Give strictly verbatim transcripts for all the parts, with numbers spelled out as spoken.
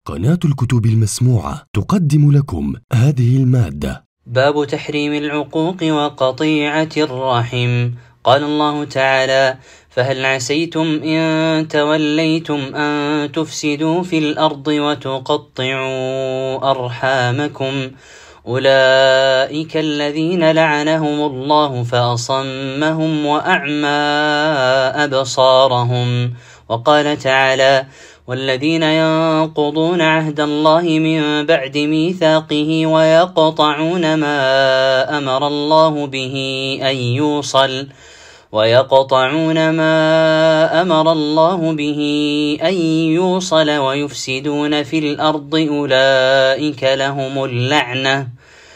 قناة الكتب المسموعة تقدم لكم هذه المادة. باب تحريم العقوق وقطيعة الرحم. قال الله تعالى: فهل عسيتم إن توليتم أن تفسدوا في الأرض وتقطعوا أرحامكم أولئك الذين لعنهم الله فأصمهم وأعمى أبصارهم. وقال تعالى: والذين ينقضون عهد الله من بعد ميثاقه ويقطعون ما أمر الله به أن يوصل ويقطعون ما أمر الله به أن يوصل ويفسدون في الأرض أولئك لهم اللعنة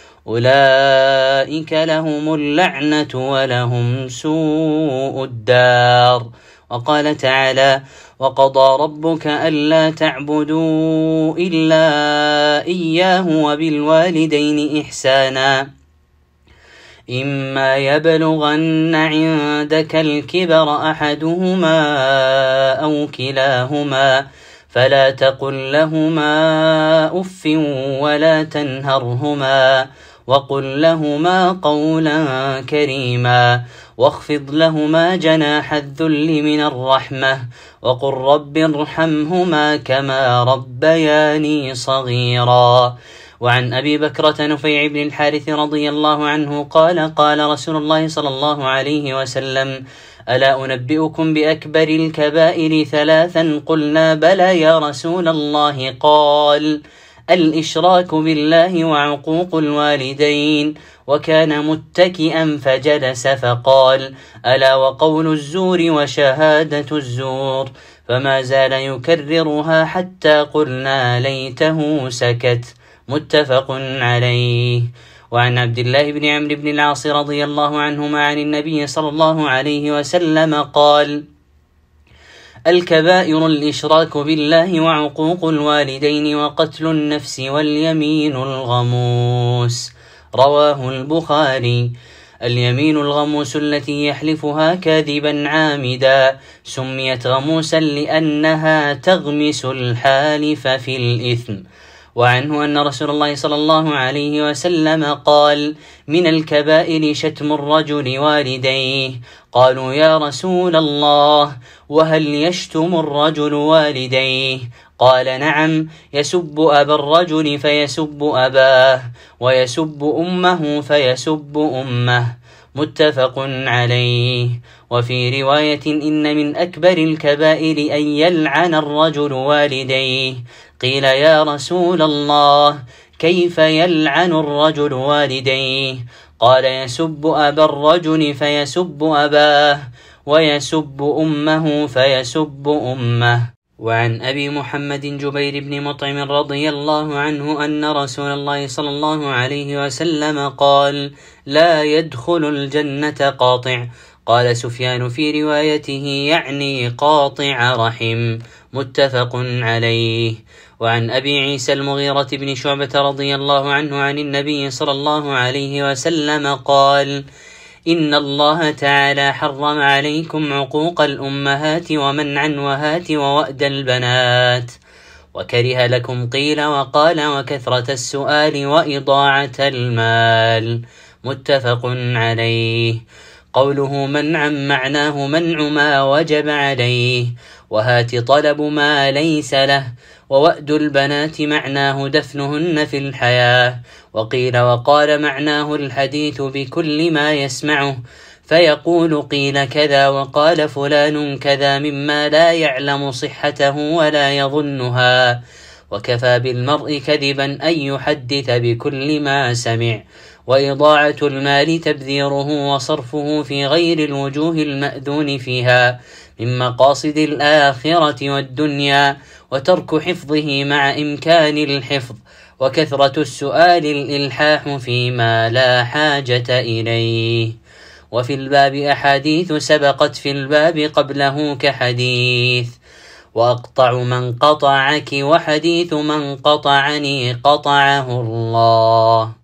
أولئك لهم اللعنة ولهم سوء الدار. وقال تعالى: وقضى ربك ألا تعبدوا إلا إياه وبالوالدين إحسانا إما يبلغن عندك الكبر أحدهما أو كلاهما فلا تقل لهما أف ولا تنهرهما وقل لهما قولا كريما واخفض لهما جناح الذل من الرحمة وقل رب ارحمهما كما ربياني صغيرا. وعن أبي بكرة نفيع بن الحارث رضي الله عنه قال: قال رسول الله صلى الله عليه وسلم: ألا أنبئكم بأكبر الكبائر ثلاثا؟ قلنا: بلى يا رسول الله. قال: الإشراك بالله وعقوق الوالدين. وكان متكئا فجلس فقال: ألا وقول الزور وشهادة الزور. فما زال يكررها حتى قلنا ليته سكت. متفق عليه. وعن عبد الله بن عمرو بن العاص رضي الله عنهما عن النبي صلى الله عليه وسلم قال: الكبائر الإشراك بالله وعقوق الوالدين وقتل النفس واليمين الغموس. رواه البخاري. اليمين الغموس التي يحلفها كاذبا عامدا سميت غموسا لأنها تغمس الحالف في الإثم. وعنه أن رسول الله صلى الله عليه وسلم قال: من الكبائر شتم الرجل والديه. قالوا: يا رسول الله، وهل يشتم الرجل والديه؟ قال: نعم، يسب أبا الرجل فيسب أباه ويسب أمه فيسب أمه. متفق عليه. وفي رواية: إن من أكبر الكبائر أن يلعن الرجل والديه. قيل: يا رسول الله، كيف يلعن الرجل والديه؟ قال: يسب أبا الرجل فيسب أباه ويسب أمه فيسب أمه. وعن أبي محمد جبير بن مطعم رضي الله عنه أن رسول الله صلى الله عليه وسلم قال: لا يدخل الجنة قاطع. قال سفيان في روايته: يعني قاطع رحم. متفق عليه. وعن أبي عيسى المغيرة بن شعبة رضي الله عنه عن النبي صلى الله عليه وسلم قال: إن الله تعالى حرم عليكم عقوق الأمهات ومنع الوهات ووأد البنات وكره لكم قيل وقال وكثرة السؤال وإضاعة المال. متفق عليه. قوله منعا معناه منع ما وجب عليه، وهات طلب ما ليس له، ووأد البنات معناه دفنهن في الحياة. وقيل وقال معناه الحديث بكل ما يسمعه فيقول قيل كذا وقال فلان كذا مما لا يعلم صحته ولا يظنها. وكفى بالمرء كذبا أن يحدث بكل ما سمع. وإضاعة المال تبذيره وصرفه في غير الوجوه المأذون فيها من مقاصد الآخرة والدنيا، وترك حفظه مع إمكان الحفظ، وكثرة السؤال الإلحاح فيما لا حاجة إليه. وفي الباب أحاديث سبقت في الباب قبله كحديث: وأقطع من قطعك، وحديث من قطعني قطعه الله.